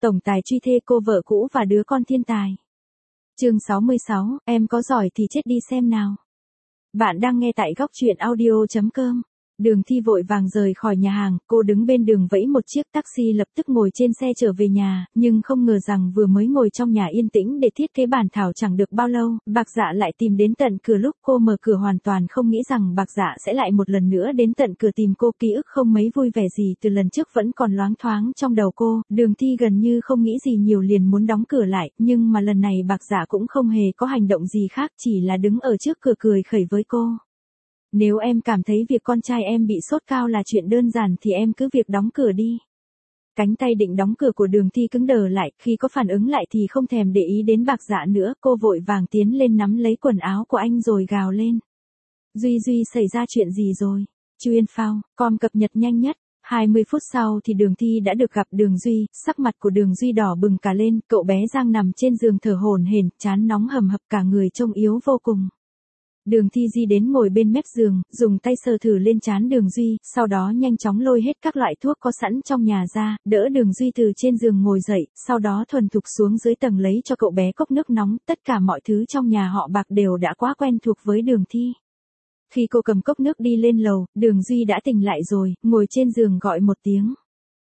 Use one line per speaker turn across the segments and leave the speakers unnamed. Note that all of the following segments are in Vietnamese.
Tổng tài truy thê cô vợ cũ và đứa con thiên tài. Chương 66, em có giỏi thì chết đi xem nào. Bạn đang nghe tại góc truyện audio.com. Đường Thi vội vàng rời khỏi nhà hàng, cô đứng bên đường vẫy một chiếc taxi lập tức ngồi trên xe trở về nhà, nhưng không ngờ rằng vừa mới ngồi trong nhà yên tĩnh để thiết kế bản thảo chẳng được bao lâu, Bạc Dạ lại tìm đến tận cửa. Lúc cô mở cửa hoàn toàn không nghĩ rằng Bạc Dạ sẽ lại một lần nữa đến tận cửa tìm cô. Ký ức không mấy vui vẻ gì từ lần trước vẫn còn loáng thoáng trong đầu cô. Đường Thi gần như không nghĩ gì nhiều liền muốn đóng cửa lại, nhưng mà lần này Bạc Dạ cũng không hề có hành động gì khác, chỉ là đứng ở trước cửa cười khẩy với cô. Nếu em cảm thấy việc con trai em bị sốt cao là chuyện đơn giản thì em cứ việc đóng cửa đi. Cánh tay định đóng cửa của Đường Thi cứng đờ lại, khi có phản ứng lại thì không thèm để ý đến Bạc Dạ nữa, cô vội vàng tiến lên nắm lấy quần áo của anh rồi gào lên. Duy, xảy ra chuyện gì rồi? Chuyên phao, com cập nhật nhanh nhất. 20 phút sau thì Đường Thi đã được gặp Đường Duy, sắc mặt của Đường Duy đỏ bừng cả lên, cậu bé Giang nằm trên giường thở hổn hển, trán nóng hầm hập, cả người trông yếu vô cùng. Đường Thi di đến ngồi bên mép giường, dùng tay sờ thử lên trán Đường Duy, sau đó nhanh chóng lôi hết các loại thuốc có sẵn trong nhà ra, đỡ Đường Duy từ trên giường ngồi dậy, sau đó thuần thục xuống dưới tầng lấy cho cậu bé cốc nước nóng. Tất cả mọi thứ trong nhà họ Bạc đều đã quá quen thuộc với Đường Thi. Khi cô cầm cốc nước đi lên lầu, Đường Duy đã tỉnh lại rồi, ngồi trên giường gọi một tiếng.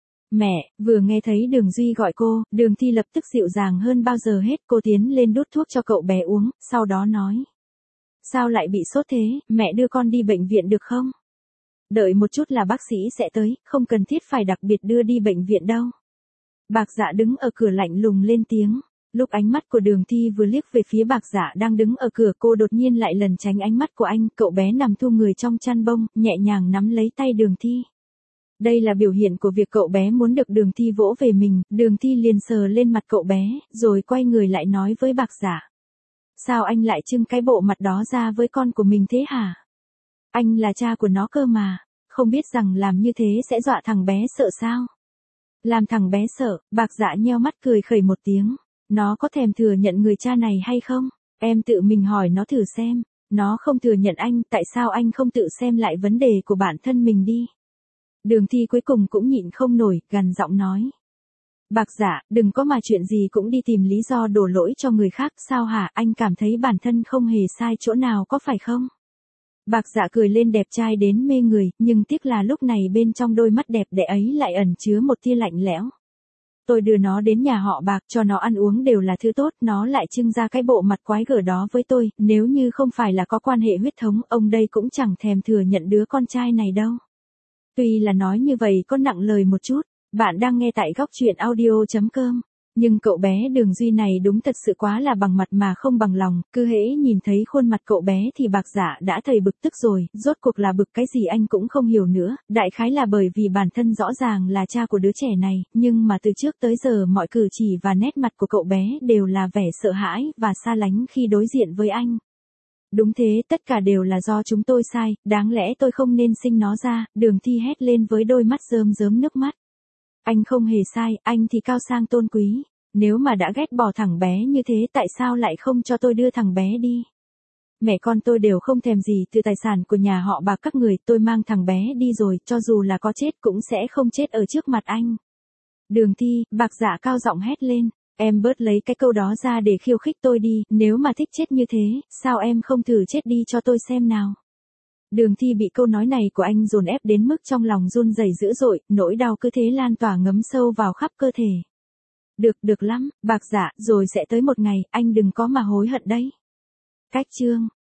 Mẹ. Vừa nghe thấy Đường Duy gọi cô, Đường Thi lập tức dịu dàng hơn bao giờ hết. Cô tiến lên đút thuốc cho cậu bé uống, sau đó nói. Sao lại bị sốt thế, mẹ đưa con đi bệnh viện được không? Đợi một chút là bác sĩ sẽ tới, không cần thiết phải đặc biệt đưa đi bệnh viện đâu. Bạc Dạ đứng ở cửa lạnh lùng lên tiếng. Lúc ánh mắt của Đường Thi vừa liếc về phía Bạc Dạ đang đứng ở cửa, cô đột nhiên lại lẩn tránh ánh mắt của anh. Cậu bé nằm thu người trong chăn bông, nhẹ nhàng nắm lấy tay Đường Thi. Đây là biểu hiện của việc cậu bé muốn được Đường Thi vỗ về mình. Đường Thi liền sờ lên mặt cậu bé, rồi quay người lại nói với Bạc Dạ. Sao anh lại trưng cái bộ mặt đó ra với con của mình thế hả? Anh là cha của nó cơ mà, không biết rằng làm như thế sẽ dọa thằng bé sợ sao? Làm thằng bé sợ, Bạc Dạ nheo mắt cười khẩy một tiếng. Nó có thèm thừa nhận người cha này hay không? Em tự mình hỏi nó thử xem. Nó không thừa nhận anh, tại sao anh không tự xem lại vấn đề của bản thân mình đi? Đường Thi cuối cùng cũng nhịn không nổi, gằn giọng nói. Bạc Dạ, đừng có mà chuyện gì cũng đi tìm lý do đổ lỗi cho người khác, sao hả? Anh cảm thấy bản thân không hề sai chỗ nào có phải không? Bạc Dạ cười lên đẹp trai đến mê người, nhưng tiếc là lúc này bên trong đôi mắt đẹp đẽ ấy lại ẩn chứa một tia lạnh lẽo. Tôi đưa nó đến nhà họ Bạc, cho nó ăn uống đều là thứ tốt, nó lại trưng ra cái bộ mặt quái gở đó với tôi, nếu như không phải là có quan hệ huyết thống, ông đây cũng chẳng thèm thừa nhận đứa con trai này đâu. Tuy là nói như vậy có nặng lời một chút. Bạn đang nghe tại góc truyện audio.com. Nhưng cậu bé Đường Duy này đúng thật sự quá là bằng mặt mà không bằng lòng, cứ hễ nhìn thấy khuôn mặt cậu bé thì Bạc Dạ đã thấy bực tức rồi, rốt cuộc là bực cái gì anh cũng không hiểu nữa, đại khái là bởi vì bản thân rõ ràng là cha của đứa trẻ này, nhưng mà từ trước tới giờ mọi cử chỉ và nét mặt của cậu bé đều là vẻ sợ hãi và xa lánh khi đối diện với anh. Đúng thế, tất cả đều là do chúng tôi sai, đáng lẽ tôi không nên sinh nó ra. Đường Thi hét lên với đôi mắt rơm rớm nước mắt. Anh không hề sai, anh thì cao sang tôn quý. Nếu mà đã ghét bỏ thằng bé như thế tại sao lại không cho tôi đưa thằng bé đi? Mẹ con tôi đều không thèm gì từ tài sản của nhà họ Bạc các người, tôi mang thằng bé đi rồi, cho dù là có chết cũng sẽ không chết ở trước mặt anh. Đường Thi, Bạc Dạ cao giọng hét lên. Em bớt lấy cái câu đó ra để khiêu khích tôi đi, nếu mà thích chết như thế, sao em không thử chết đi cho tôi xem nào? Đường Thi bị câu nói này của anh dồn ép đến mức trong lòng run rẩy dữ dội, nỗi đau cứ thế lan tỏa ngấm sâu vào khắp cơ thể. Được lắm, Bạc Dạ, rồi sẽ tới một ngày, anh đừng có mà hối hận đấy. Cách chương